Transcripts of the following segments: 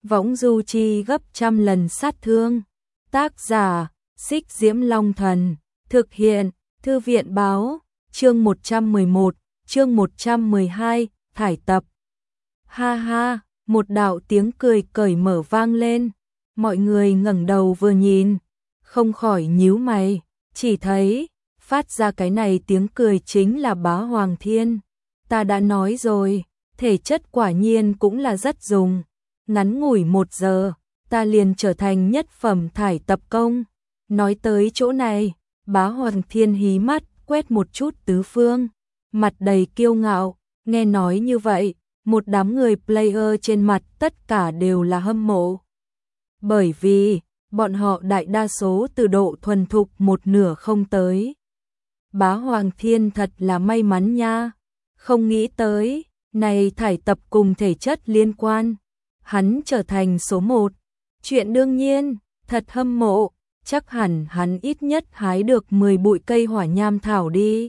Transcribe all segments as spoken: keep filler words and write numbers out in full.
võng du chi gấp trăm lần sát thương. Tác giả, Xích Diễm Long Thần, thực hiện, Thư viện Báo, chương một trăm mười một, chương một trăm mười hai, thải tập. Ha ha, một đạo tiếng cười cởi mở vang lên, mọi người ngẩng đầu vừa nhìn, không khỏi nhíu mày, chỉ thấy, phát ra cái này tiếng cười chính là Bá Hoàng Thiên. Ta đã nói rồi, thể chất quả nhiên cũng là rất dùng, ngắn ngủi một giờ, ta liền trở thành nhất phẩm thải tập công. Nói tới chỗ này, Bá Hoàng Thiên hí mắt, quét một chút tứ phương, mặt đầy kiêu ngạo, nghe nói như vậy, một đám người player trên mặt tất cả đều là hâm mộ. Bởi vì, bọn họ đại đa số từ độ thuần thục một nửa không tới. Bá Hoàng Thiên thật là may mắn nha, không nghĩ tới, này thải tập cùng thể chất liên quan, hắn trở thành số một. Chuyện đương nhiên, thật hâm mộ, chắc hẳn hắn ít nhất hái được mười bụi cây hỏa nham thảo đi.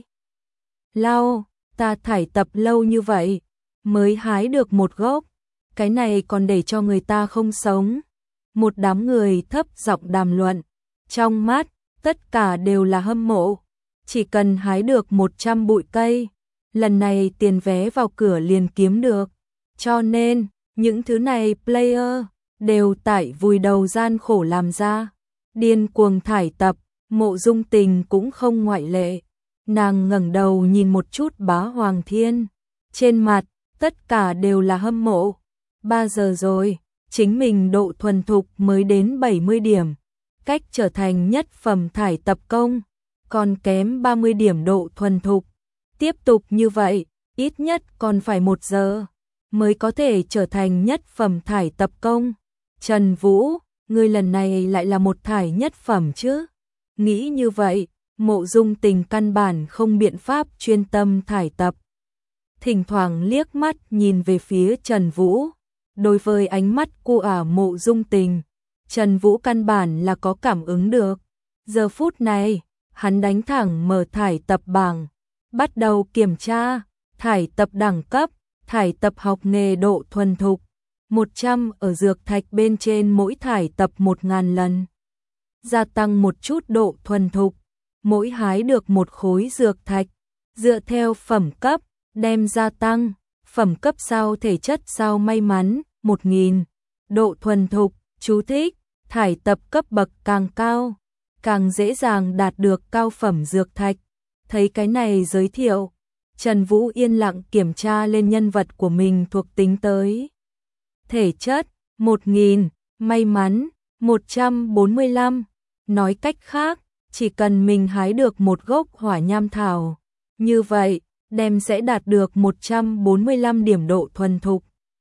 Lao, ta thải tập lâu như vậy, mới hái được một gốc, cái này còn để cho người ta không sống. Một đám người thấp giọng đàm luận, trong mắt, tất cả đều là hâm mộ, chỉ cần hái được một trăm bụi cây, lần này tiền vé vào cửa liền kiếm được, cho nên, những thứ này player, đều tại vùi đầu gian khổ làm ra, điên cuồng thải tập, Mộ Dung Tình cũng không ngoại lệ, nàng ngẩng đầu nhìn một chút Bá Hoàng Thiên, trên mặt, tất cả đều là hâm mộ, ba giờ rồi, chính mình độ thuần thục mới đến bảy mươi điểm, cách trở thành nhất phẩm thải tập công, còn kém ba mươi điểm độ thuần thục, tiếp tục như vậy, ít nhất còn phải một giờ, mới có thể trở thành nhất phẩm thải tập công. Trần Vũ, ngươi lần này lại là một thải nhất phẩm chứ? Nghĩ như vậy, Mộ Dung Tình căn bản không biện pháp chuyên tâm thải tập. Thỉnh thoảng liếc mắt nhìn về phía Trần Vũ, đối với ánh mắt của ả Mộ Dung Tình, Trần Vũ căn bản là có cảm ứng được. Giờ phút này, hắn đánh thẳng mở thải tập bảng, bắt đầu kiểm tra, thải tập đẳng cấp, thải tập học nghề độ thuần thục, một trăm ở dược thạch bên trên mỗi thải tập một nghìn lần. Gia tăng một chút độ thuần thục, mỗi hái được một khối dược thạch, dựa theo phẩm cấp, đem gia tăng, phẩm cấp sau thể chất sau may mắn, một nghìn, độ thuần thục, chú thích, thải tập cấp bậc càng cao, càng dễ dàng đạt được cao phẩm dược thạch. Thấy cái này giới thiệu, Trần Vũ yên lặng kiểm tra lên nhân vật của mình thuộc tính tới. Thể chất, một nghìn, may mắn, một trăm bốn mươi lăm, nói cách khác, chỉ cần mình hái được một gốc hỏa nham thảo, như vậy, đem sẽ đạt được một trăm bốn mươi lăm điểm độ thuần thục.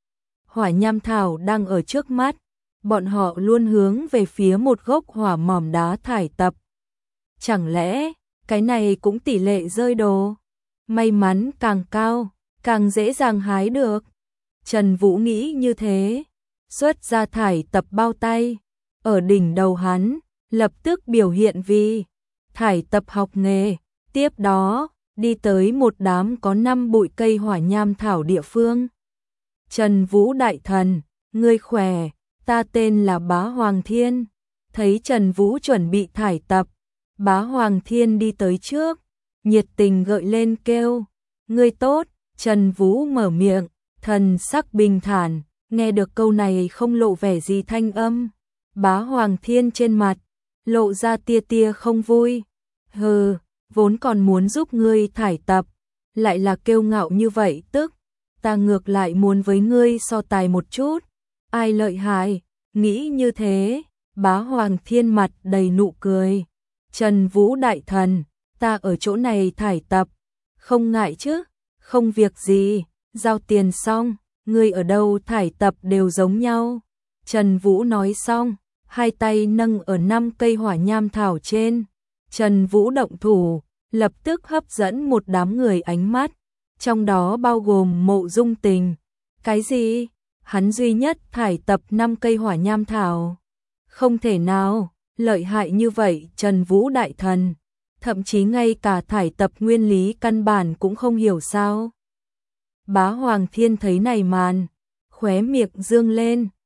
Hỏa nham thảo đang ở trước mắt, bọn họ luôn hướng về phía một gốc hỏa mỏm đá thải tập. Chẳng lẽ, cái này cũng tỷ lệ rơi đồ? May mắn càng cao, càng dễ dàng hái được. Trần Vũ nghĩ như thế, xuất ra thải tập bao tay, ở đỉnh đầu hắn, lập tức biểu hiện vì thải tập học nghề, tiếp đó, đi tới một đám có năm bụi cây hỏa nham thảo địa phương. Trần Vũ đại thần, ngươi khỏe, ta tên là Bá Hoàng Thiên. Thấy Trần Vũ chuẩn bị thải tập, Bá Hoàng Thiên đi tới trước, nhiệt tình gợi lên kêu, ngươi tốt. Trần Vũ mở miệng, thần sắc bình thản, nghe được câu này không lộ vẻ gì thanh âm. Bá Hoàng Thiên trên mặt, lộ ra tia tia không vui. Hừ, vốn còn muốn giúp ngươi thải tập, lại là kiêu ngạo như vậy tức, ta ngược lại muốn với ngươi so tài một chút. Ai lợi hại, nghĩ như thế, Bá Hoàng Thiên mặt đầy nụ cười. Trần Vũ đại thần, ta ở chỗ này thải tập, không ngại chứ, không việc gì, giao tiền xong, ngươi ở đâu thải tập đều giống nhau. Trần Vũ nói xong, hai tay nâng ở năm cây hỏa nham thảo trên. Trần Vũ động thủ, lập tức hấp dẫn một đám người ánh mắt, trong đó bao gồm Mộ Dung Tình. Cái gì? Hắn duy nhất thải tập năm cây hỏa nham thảo? Không thể nào, lợi hại như vậy Trần Vũ đại thần, thậm chí ngay cả thải tập nguyên lý căn bản cũng không hiểu sao? Bá Hoàng Thiên thấy này màn, khóe miệng dương lên,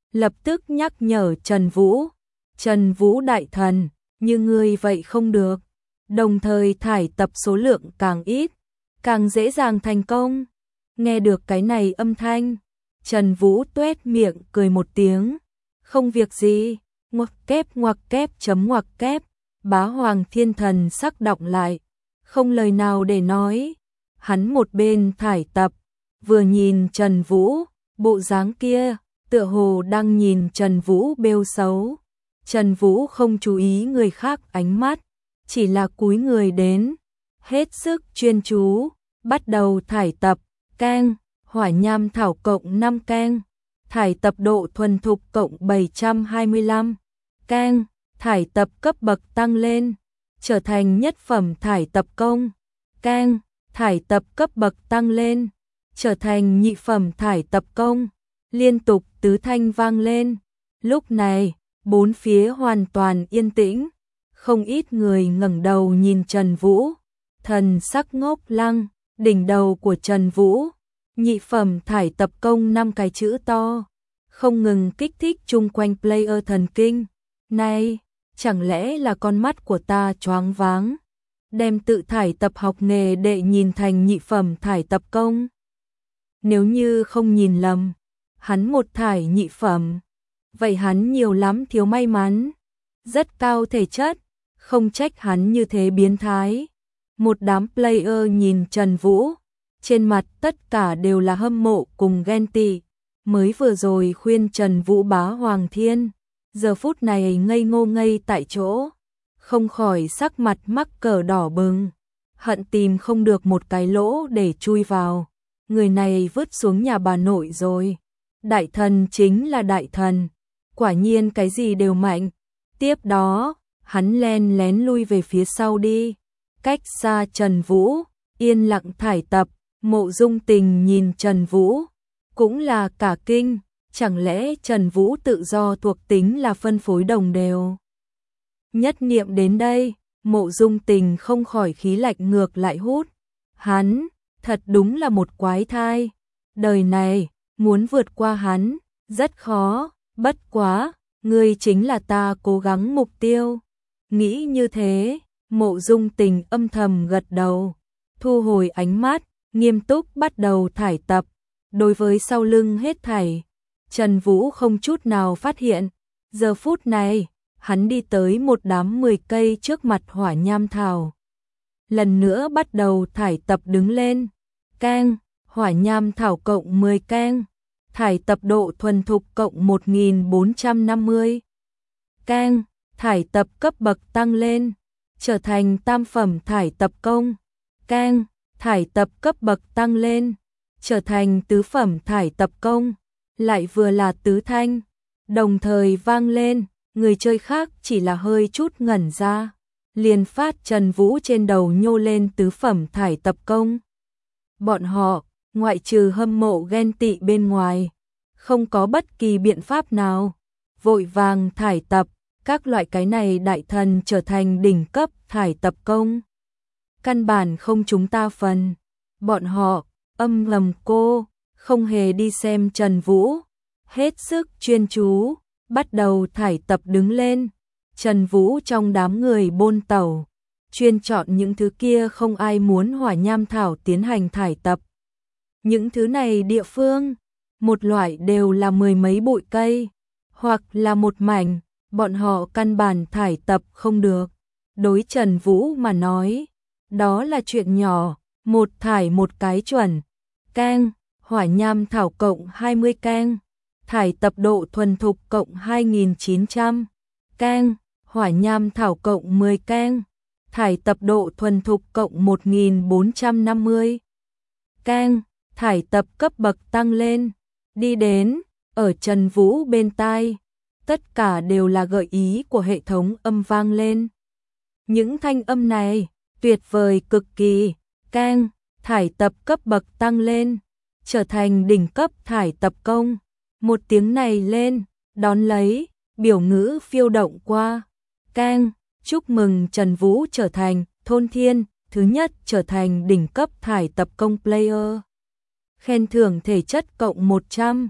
lập tức nhắc nhở Trần Vũ. Trần Vũ đại thần, như ngươi vậy không được. Đồng thời thải tập số lượng càng ít, càng dễ dàng thành công. Nghe được cái này âm thanh, Trần Vũ tuét miệng cười một tiếng. Không việc gì, ngoặc kép ngoặc kép chấm ngoặc kép, Bá Hoàng Thiên Thần sắc đọng lại, không lời nào để nói. Hắn một bên thải tập, vừa nhìn Trần Vũ, bộ dáng kia, tựa hồ đang nhìn Trần Vũ bêu xấu. Trần Vũ không chú ý người khác ánh mắt, chỉ là cúi người đến, hết sức chuyên chú, bắt đầu thải tập. Keng, hỏa nham thảo cộng năm keng, thải tập độ thuần thục cộng bảy trăm hai mươi lăm. Keng, thải tập cấp bậc tăng lên, trở thành nhất phẩm thải tập công. Keng, thải tập cấp bậc tăng lên, trở thành nhị phẩm thải tập công. Liên tục tứ thanh vang lên. Lúc này, bốn phía hoàn toàn yên tĩnh, không ít người ngẩng đầu nhìn Trần Vũ, thần sắc ngốc lăng. Đỉnh đầu của Trần Vũ, nhị phẩm thải tập công năm cái chữ to, không ngừng kích thích chung quanh player thần kinh. Này, chẳng lẽ là con mắt của ta choáng váng, đem tự thải tập học nghề đệ nhìn thành nhị phẩm thải tập công? Nếu như không nhìn lầm, hắn một thải nhị phẩm, vậy hắn nhiều lắm thiếu may mắn, rất cao thể chất, không trách hắn như thế biến thái. Một đám player nhìn Trần Vũ, trên mặt tất cả đều là hâm mộ cùng ghen tị. Mới vừa rồi khuyên Trần Vũ bá Hoàng Thiên, giờ phút này ngây ngô ngây tại chỗ, không khỏi sắc mặt mắc cờ đỏ bừng, hận tìm không được một cái lỗ để chui vào. Người này vứt xuống nhà bà nội rồi. Đại thần chính là đại thần, quả nhiên cái gì đều mạnh. Tiếp đó, hắn len lén lui về phía sau đi, cách xa Trần Vũ, yên lặng thải tập. Mộ Dung Tình nhìn Trần Vũ, cũng là cả kinh, chẳng lẽ Trần Vũ tự do thuộc tính là phân phối đồng đều? Nhất niệm đến đây, Mộ Dung Tình không khỏi khí lạnh ngược lại hút. Hắn, thật đúng là một quái thai. Đời này, muốn vượt qua hắn, rất khó, bất quá, ngươi chính là ta cố gắng mục tiêu. Nghĩ như thế, Mộ Dung Tình âm thầm gật đầu, thu hồi ánh mắt, nghiêm túc bắt đầu thải tập. Đối với sau lưng hết thảy, Trần Vũ không chút nào phát hiện. Giờ phút này, hắn đi tới một đám mười cây trước mặt hỏa nham thảo. Lần nữa bắt đầu thải tập đứng lên. Keng, hỏa nham thảo cộng mười keng, thải tập độ thuần thục cộng một nghìn bốn trăm năm mươi. Keng, thải tập cấp bậc tăng lên, trở thành tam phẩm thải tập công. Keng, thải tập cấp bậc tăng lên, trở thành tứ phẩm thải tập công. Lại vừa là tứ thanh, đồng thời vang lên. Người chơi khác chỉ là hơi chút ngẩn ra, liền phát Trần Vũ trên đầu nhô lên tứ phẩm thải tập công. Bọn họ, ngoại trừ hâm mộ ghen tị bên ngoài, không có bất kỳ biện pháp nào, vội vàng thải tập. Các loại cái này đại thần trở thành đỉnh cấp thải tập công, căn bản không chúng ta phần. Bọn họ âm ngầm cô, không hề đi xem Trần Vũ, hết sức chuyên chú, bắt đầu thải tập đứng lên. Trần Vũ trong đám người bôn tẩu, chuyên chọn những thứ kia không ai muốn hỏa nham thảo tiến hành thải tập. Những thứ này địa phương, một loại đều là mười mấy bụi cây, hoặc là một mảnh, bọn họ căn bản thải tập không được. Đối Trần Vũ mà nói, đó là chuyện nhỏ, một thải một cái chuẩn. Keng, hỏa nham thảo cộng hai mươi keng, thải tập độ thuần thục cộng hai nghìn chín trăm. Keng, hỏa nham thảo cộng mười keng, thải tập độ thuần thục cộng một nghìn bốn trăm năm mươi. Keng, thải tập cấp bậc tăng lên. Đi đến, ở Trần Vũ bên tai, tất cả đều là gợi ý của hệ thống âm vang lên. Những thanh âm này, tuyệt vời cực kỳ. Keng, thải tập cấp bậc tăng lên, trở thành đỉnh cấp thải tập công. Một tiếng này lên, đón lấy, biểu ngữ phiêu động qua. Keng, chúc mừng Trần Vũ trở thành thôn thiên, thứ nhất trở thành đỉnh cấp thải tập công player. Khen thưởng thể chất cộng một trăm,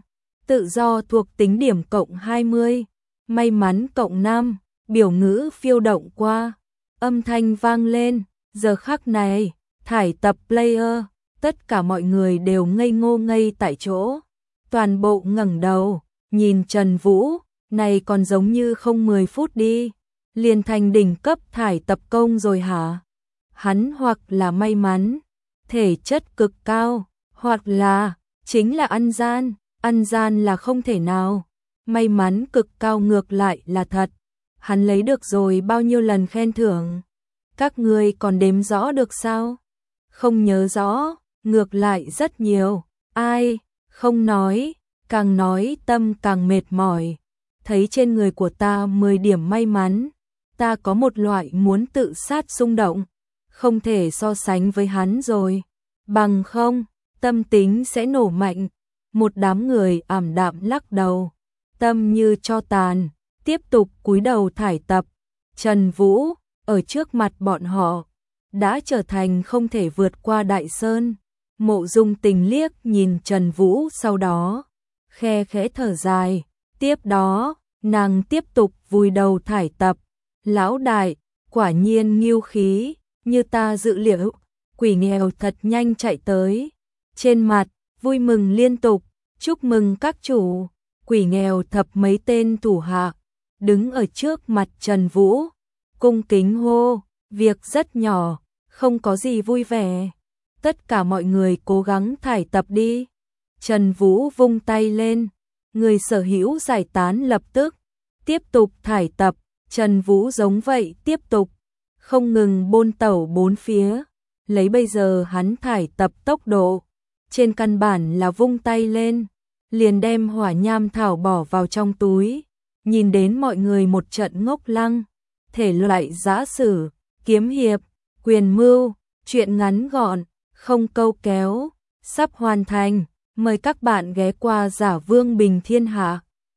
tự do thuộc tính điểm cộng hai mươi, may mắn cộng năm, biểu ngữ phiêu động qua, âm thanh vang lên, giờ khắc này, thải tập player, tất cả mọi người đều ngây ngô ngây tại chỗ, toàn bộ ngẩng đầu, nhìn Trần Vũ, này còn giống như không mười phút đi, liền thành đỉnh cấp thải tập công rồi hả? Hắn hoặc là may mắn, thể chất cực cao, hoặc là, chính là ăn gian, ăn gian là không thể nào, may mắn cực cao ngược lại là thật. Hắn lấy được rồi bao nhiêu lần khen thưởng? Các ngươi còn đếm rõ được sao? Không nhớ rõ, ngược lại rất nhiều, ai, không nói, càng nói tâm càng mệt mỏi. Thấy trên người của ta mười điểm may mắn, ta có một loại muốn tự sát xung động, không thể so sánh với hắn rồi, bằng không, tâm tính sẽ nổ mạnh. Một đám người ảm đạm lắc đầu, tâm như tro tàn, tiếp tục cúi đầu thải tập. Trần Vũ, ở trước mặt bọn họ, đã trở thành không thể vượt qua đại sơn. Mộ Dung Tình liếc nhìn Trần Vũ sau đó, khe khẽ thở dài, tiếp đó, nàng tiếp tục vùi đầu thải tập. Lão đại, quả nhiên nghiêu khí, như ta dự liệu, quỷ nghèo thật nhanh chạy tới. Trên mặt, vui mừng liên tục, chúc mừng các chủ, quỷ nghèo thập mấy tên thủ hạ, đứng ở trước mặt Trần Vũ, cung kính hô, việc rất nhỏ, không có gì vui vẻ. Tất cả mọi người cố gắng thải tập đi. Trần Vũ vung tay lên, người sở hữu giải tán lập tức, tiếp tục thải tập. Trần Vũ giống vậy tiếp tục, không ngừng bôn tẩu bốn phía, lấy bây giờ hắn thải tập tốc độ, trên căn bản là vung tay lên, liền đem hỏa nham thảo bỏ vào trong túi, nhìn đến mọi người một trận ngốc lăng, thể loại giã sử, kiếm hiệp, quyền mưu, truyện ngắn gọn, không câu kéo, sắp hoàn thành, mời các bạn ghé qua Giả Vương Bình Thiên Hạ.